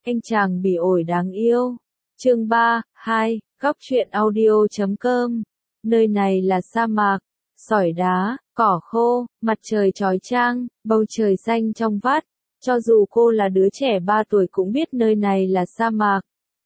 Anh chàng bị ổi đáng yêu. Chương 3, 2, góc truyện audio.com. Nơi này là sa mạc, sỏi đá, cỏ khô, mặt trời chói chang, bầu trời xanh trong vắt. Cho dù cô là đứa trẻ 3 tuổi cũng biết nơi này là sa mạc.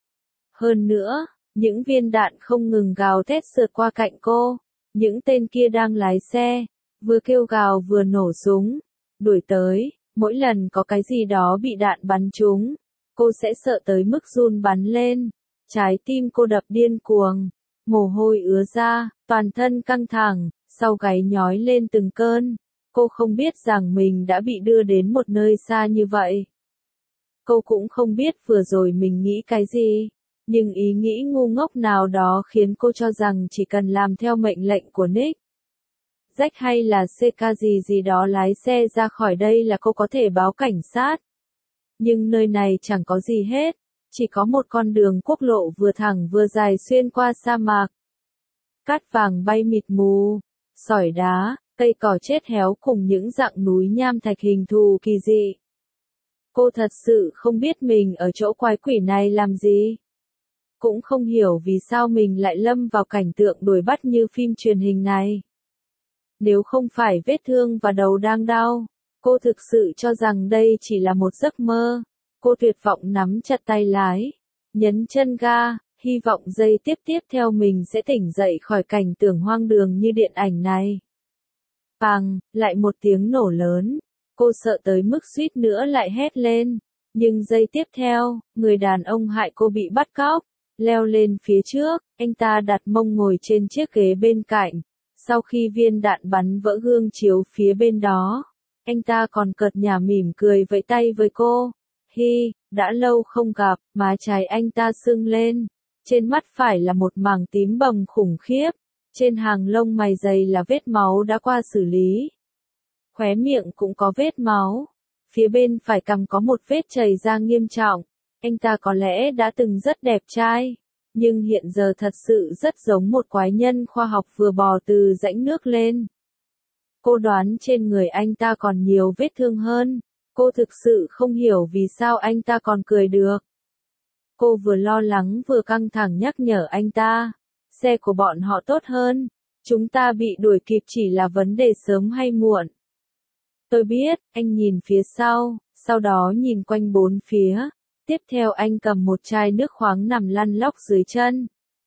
Hơn nữa, những viên đạn không ngừng gào thét sượt qua cạnh cô. Những tên kia đang lái xe, vừa kêu gào vừa nổ súng, đuổi tới. Mỗi lần có cái gì đó bị đạn bắn trúng, cô sẽ sợ tới mức run bắn lên. Trái tim cô đập điên cuồng, mồ hôi ứa ra, toàn thân căng thẳng, sau gáy nhói lên từng cơn. Cô không biết rằng mình đã bị đưa đến một nơi xa như vậy. Cô cũng không biết vừa rồi mình nghĩ cái gì, nhưng ý nghĩ ngu ngốc nào đó khiến cô cho rằng chỉ cần làm theo mệnh lệnh của Nick, Jack hay là CK gì đó lái xe ra khỏi đây là cô có thể báo cảnh sát. Nhưng nơi này chẳng có gì hết, chỉ có một con đường quốc lộ vừa thẳng vừa dài xuyên qua sa mạc. Cát vàng bay mịt mù, sỏi đá, cây cỏ chết héo cùng những dặng núi nham thạch hình thù kỳ dị. Cô thật sự không biết mình ở chỗ quái quỷ này làm gì. Cũng không hiểu vì sao mình lại lâm vào cảnh tượng đuổi bắt như phim truyền hình này. Nếu không phải vết thương và đầu đang đau, cô thực sự cho rằng đây chỉ là một giấc mơ. Cô tuyệt vọng nắm chặt tay lái, nhấn chân ga, hy vọng giây tiếp theo mình sẽ tỉnh dậy khỏi cảnh tượng hoang đường như điện ảnh này. Bang, lại một tiếng nổ lớn. Cô sợ tới mức suýt nữa lại hét lên. Nhưng giây tiếp theo, người đàn ông hại cô bị bắt cóc, leo lên phía trước, anh ta đặt mông ngồi trên chiếc ghế bên cạnh. Sau khi viên đạn bắn vỡ gương chiếu phía bên đó, anh ta còn cợt nhả mỉm cười vẫy tay với cô. Hi, đã lâu không gặp, má trái anh ta sưng lên. Trên mắt phải là một mảng tím bầm khủng khiếp. Trên hàng lông mày dày là vết máu đã qua xử lý. Khóe miệng cũng có vết máu. Phía bên phải cằm có một vết chảy ra nghiêm trọng. Anh ta có lẽ đã từng rất đẹp trai, nhưng hiện giờ thật sự rất giống một quái nhân khoa học vừa bò từ rãnh nước lên. Cô đoán trên người anh ta còn nhiều vết thương hơn. Cô thực sự không hiểu vì sao anh ta còn cười được. Cô vừa lo lắng vừa căng thẳng nhắc nhở anh ta. Xe của bọn họ tốt hơn. Chúng ta bị đuổi kịp chỉ là vấn đề sớm hay muộn. Tôi biết, anh nhìn phía sau đó nhìn quanh bốn phía. Tiếp theo anh cầm một chai nước khoáng nằm lăn lóc dưới chân.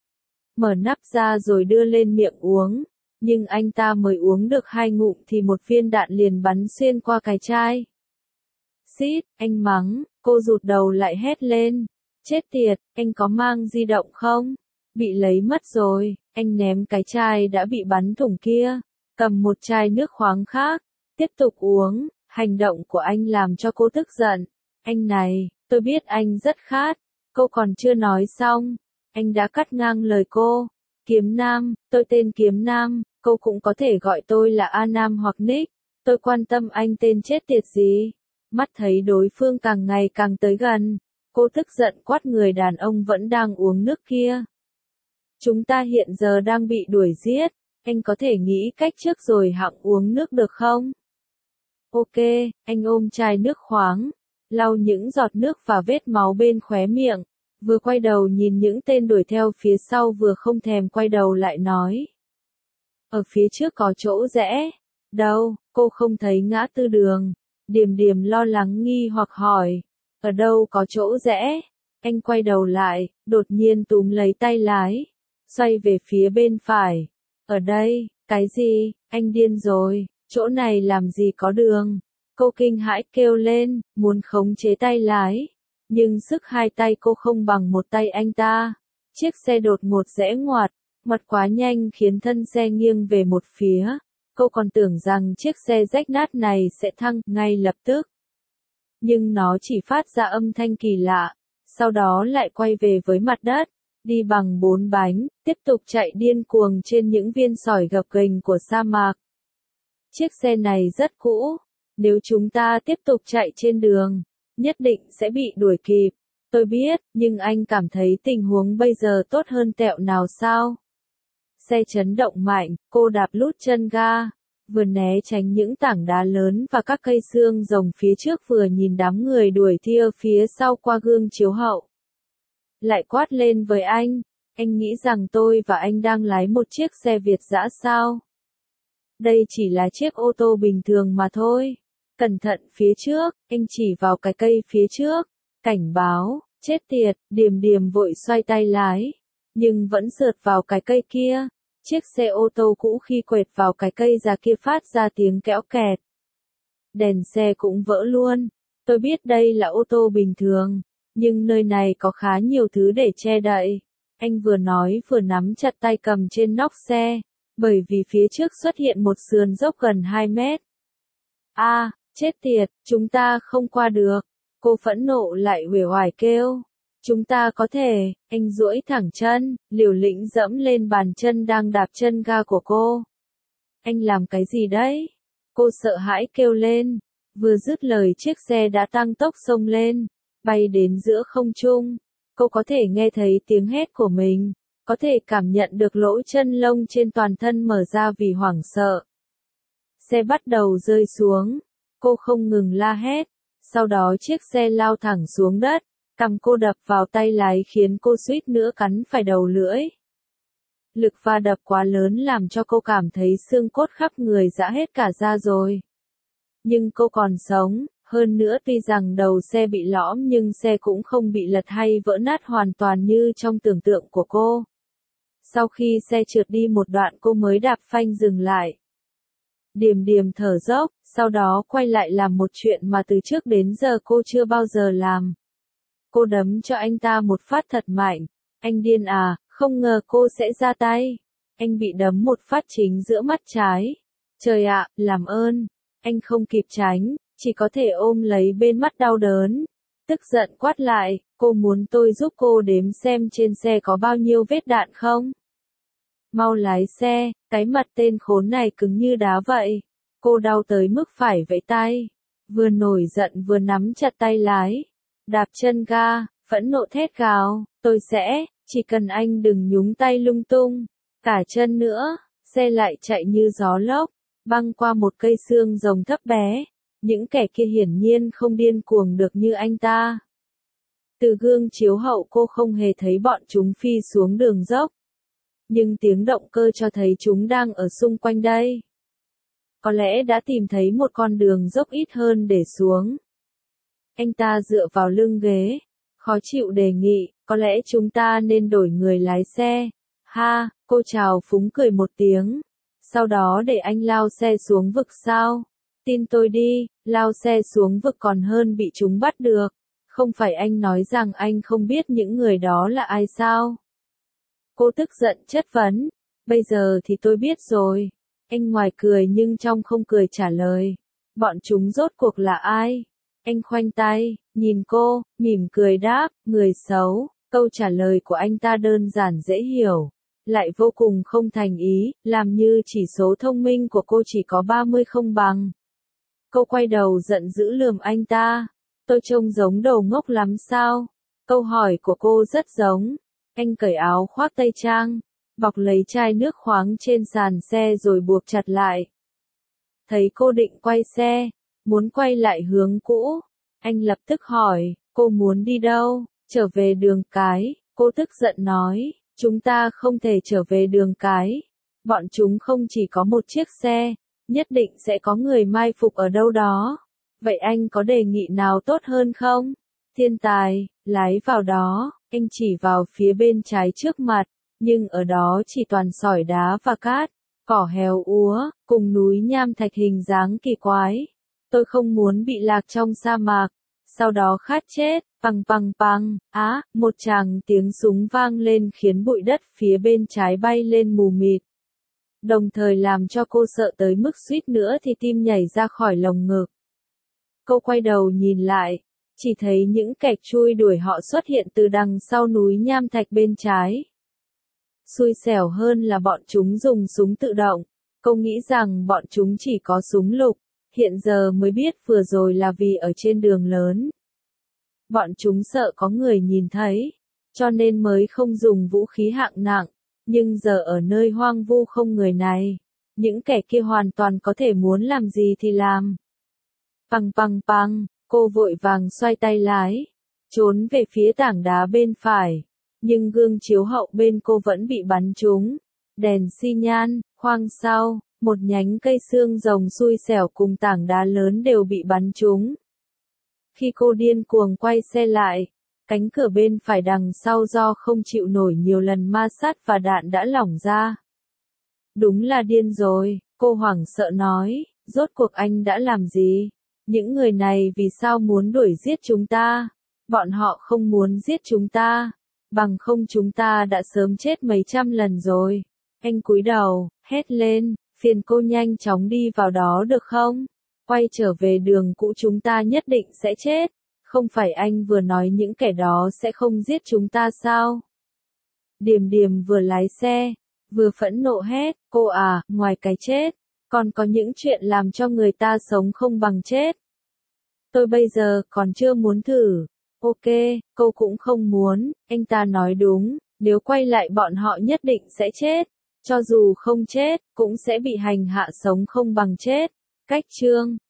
Mở nắp ra rồi đưa lên miệng uống. Nhưng anh ta mới uống được 2 ngụm thì một viên đạn liền bắn xuyên qua cái chai. Xít, anh mắng, cô rụt đầu lại hét lên. Chết tiệt, anh có mang di động không? Bị lấy mất rồi, anh ném cái chai đã bị bắn thủng kia. Cầm một chai nước khoáng khác, tiếp tục uống. Hành động của anh làm cho cô tức giận. Anh này, tôi biết anh rất khát. Cô còn chưa nói xong, anh đã cắt ngang lời cô. Kiếm Nam, tôi tên Kiếm Nam, cô cũng có thể gọi tôi là A Nam hoặc Nick. Tôi quan tâm anh tên chết tiệt gì. Mắt thấy đối phương càng ngày càng tới gần, cô tức giận quát người đàn ông vẫn đang uống nước kia. Chúng ta hiện giờ đang bị đuổi giết, anh có thể nghĩ cách trước rồi hẵng uống nước được không? Ok, anh ôm chai nước khoáng, lau những giọt nước và vết máu bên khóe miệng, vừa quay đầu nhìn những tên đuổi theo phía sau vừa không thèm quay đầu lại nói. Ở phía trước có chỗ rẽ. Đâu, cô không thấy ngã tư đường. Điềm lo lắng nghi hoặc hỏi. Ở đâu có chỗ rẽ? Anh quay đầu lại, đột nhiên túm lấy tay lái. Xoay về phía bên phải. Ở đây, cái gì? Anh điên rồi, chỗ này làm gì có đường? Cô kinh hãi kêu lên, muốn khống chế tay lái. Nhưng sức hai tay cô không bằng một tay anh ta. Chiếc xe đột ngột rẽ ngoặt, ngoặt quá nhanh khiến thân xe nghiêng về một phía. Cô còn tưởng rằng chiếc xe rách nát này sẽ thăng ngay lập tức. Nhưng nó chỉ phát ra âm thanh kỳ lạ, sau đó lại quay về với mặt đất, đi bằng 4 bánh, tiếp tục chạy điên cuồng trên những viên sỏi gập ghềnh của sa mạc. Chiếc xe này rất cũ, nếu chúng ta tiếp tục chạy trên đường, nhất định sẽ bị đuổi kịp. Tôi biết, nhưng anh cảm thấy tình huống bây giờ tốt hơn tẹo nào sao? Xe chấn động mạnh, cô đạp lút chân ga. vừa né tránh những tảng đá lớn và các cây xương rồng phía trước, vừa nhìn đám người đuổi theo phía sau qua gương chiếu hậu. Lại quát lên với anh nghĩ rằng tôi và anh đang lái một chiếc xe Việt dã sao? Đây chỉ là chiếc ô tô bình thường mà thôi. Cẩn thận phía trước, anh chỉ vào cái cây phía trước. Cảnh báo, chết tiệt, Điềm Điềm vội xoay tay lái. Nhưng vẫn sượt vào cái cây kia. Chiếc xe ô tô cũ khi quệt vào cái cây già kia phát ra tiếng kéo kẹt. Đèn xe cũng vỡ luôn. Tôi biết đây là ô tô bình thường, nhưng nơi này có khá nhiều thứ để che đậy. Anh vừa nói vừa nắm chặt tay cầm trên nóc xe, bởi vì phía trước xuất hiện một sườn dốc gần 2 mét. Chết tiệt, chúng ta không qua được. Cô phẫn nộ lại uể oải kêu. Chúng ta có thể, anh duỗi thẳng chân, liều lĩnh dẫm lên bàn chân đang đạp chân ga của cô. Anh làm cái gì đấy? Cô sợ hãi kêu lên. Vừa dứt lời chiếc xe đã tăng tốc xông lên, bay đến giữa không trung. Cô có thể nghe thấy tiếng hét của mình, có thể cảm nhận được lỗ chân lông trên toàn thân mở ra vì hoảng sợ. Xe bắt đầu rơi xuống, cô không ngừng la hét, sau đó chiếc xe lao thẳng xuống đất, cằm cô đập vào tay lái khiến cô suýt nữa cắn phải đầu lưỡi. Lực va đập quá lớn làm cho cô cảm thấy xương cốt khắp người rã hết cả da rồi. Nhưng cô còn sống, hơn nữa tuy rằng đầu xe bị lõm nhưng xe cũng không bị lật hay vỡ nát hoàn toàn như trong tưởng tượng của cô. Sau khi xe trượt đi một đoạn cô mới đạp phanh dừng lại. Điềm Điềm thở dốc, sau đó quay lại làm một chuyện mà từ trước đến giờ cô chưa bao giờ làm. Cô đấm cho anh ta một phát thật mạnh. Anh điên à, không ngờ cô sẽ ra tay. Anh bị đấm một phát chính giữa mắt trái. Trời ạ, làm ơn. Anh không kịp tránh, chỉ có thể ôm lấy bên mắt đau đớn. Tức giận quát lại, cô muốn tôi giúp cô đếm xem trên xe có bao nhiêu vết đạn không? Mau lái xe, cái mặt tên khốn này cứng như đá vậy. Cô đau tới mức phải vẫy tay. Vừa nổi giận vừa nắm chặt tay lái. Đạp chân ga, phẫn nộ thét gào, tôi sẽ, chỉ cần anh đừng nhúng tay lung tung. Cả chân nữa, xe lại chạy như gió lốc, băng qua một cây xương rồng thấp bé. Những kẻ kia hiển nhiên không điên cuồng được như anh ta. Từ gương chiếu hậu cô không hề thấy bọn chúng phi xuống đường dốc. Nhưng tiếng động cơ cho thấy chúng đang ở xung quanh đây. Có lẽ đã tìm thấy một con đường dốc ít hơn để xuống. Anh ta dựa vào lưng ghế, khó chịu đề nghị, có lẽ chúng ta nên đổi người lái xe. Ha, cô chào phúng cười một tiếng. Sau đó để anh lao xe xuống vực sao? Tin tôi đi, lao xe xuống vực còn hơn bị chúng bắt được. Không phải anh nói rằng anh không biết những người đó là ai sao? Cô tức giận chất vấn. Bây giờ thì tôi biết rồi. Anh ngoài cười nhưng trong không cười trả lời. Bọn chúng rốt cuộc là ai? Anh khoanh tay, nhìn cô, mỉm cười đáp, người xấu. Câu trả lời của anh ta đơn giản dễ hiểu, lại vô cùng không thành ý, làm như chỉ số thông minh của cô chỉ có 30 không bằng. Cô quay đầu giận dữ lườm anh ta. Tôi trông giống đồ ngốc lắm sao? Câu hỏi của cô rất giống. Anh cởi áo khoác tây trang, bọc lấy chai nước khoáng trên sàn xe rồi buộc chặt lại. Thấy cô định quay xe, muốn quay lại hướng cũ. Anh lập tức hỏi, cô muốn đi đâu? Trở về đường cái. Cô tức giận nói, chúng ta không thể trở về đường cái. Bọn chúng không chỉ có một chiếc xe, nhất định sẽ có người mai phục ở đâu đó. Vậy anh có đề nghị nào tốt hơn không? Thiên tài, lái vào đó. Anh chỉ vào phía bên trái trước mặt, nhưng ở đó chỉ toàn sỏi đá và cát, cỏ héo úa, cùng núi nham thạch hình dáng kỳ quái. Tôi không muốn bị lạc trong sa mạc, sau đó khát chết. Păng păng păng, một tràng tiếng súng vang lên khiến bụi đất phía bên trái bay lên mù mịt. Đồng thời làm cho cô sợ tới mức suýt nữa thì tim nhảy ra khỏi lồng ngực. Cô quay đầu nhìn lại, chỉ thấy những kẻ chui đuổi họ xuất hiện từ đằng sau núi nham thạch bên trái. Xui xẻo hơn là bọn chúng dùng súng tự động. Cô nghĩ rằng bọn chúng chỉ có súng lục, hiện giờ mới biết vừa rồi là vì ở trên đường lớn. Bọn chúng sợ có người nhìn thấy, cho nên mới không dùng vũ khí hạng nặng, nhưng giờ ở nơi hoang vu không người này, những kẻ kia hoàn toàn có thể muốn làm gì thì làm. Păng păng păng, cô vội vàng xoay tay lái, trốn về phía tảng đá bên phải, nhưng gương chiếu hậu bên cô vẫn bị bắn trúng. Đèn xi nhan, khoang sau, một nhánh cây xương rồng xui xẻo cùng tảng đá lớn đều bị bắn trúng. Khi cô điên cuồng quay xe lại, cánh cửa bên phải đằng sau do không chịu nổi nhiều lần ma sát và đạn đã lỏng ra. Đúng là điên rồi, cô hoảng sợ nói, rốt cuộc anh đã làm gì? Những người này vì sao muốn đuổi giết chúng ta? Bọn họ không muốn giết chúng ta, bằng không chúng ta đã sớm chết mấy trăm lần rồi. Anh cúi đầu, hét lên, phiền cô nhanh chóng đi vào đó được không? Quay trở về đường cũ chúng ta nhất định sẽ chết. Không phải anh vừa nói những kẻ đó sẽ không giết chúng ta sao? Điềm Điềm vừa lái xe, vừa phẫn nộ hét, cô à, ngoài cái chết, còn có những chuyện làm cho người ta sống không bằng chết. Tôi bây giờ còn chưa muốn thử. Ok, cô cũng không muốn, anh ta nói đúng, nếu quay lại bọn họ nhất định sẽ chết. Cho dù không chết, cũng sẽ bị hành hạ sống không bằng chết. Cách chương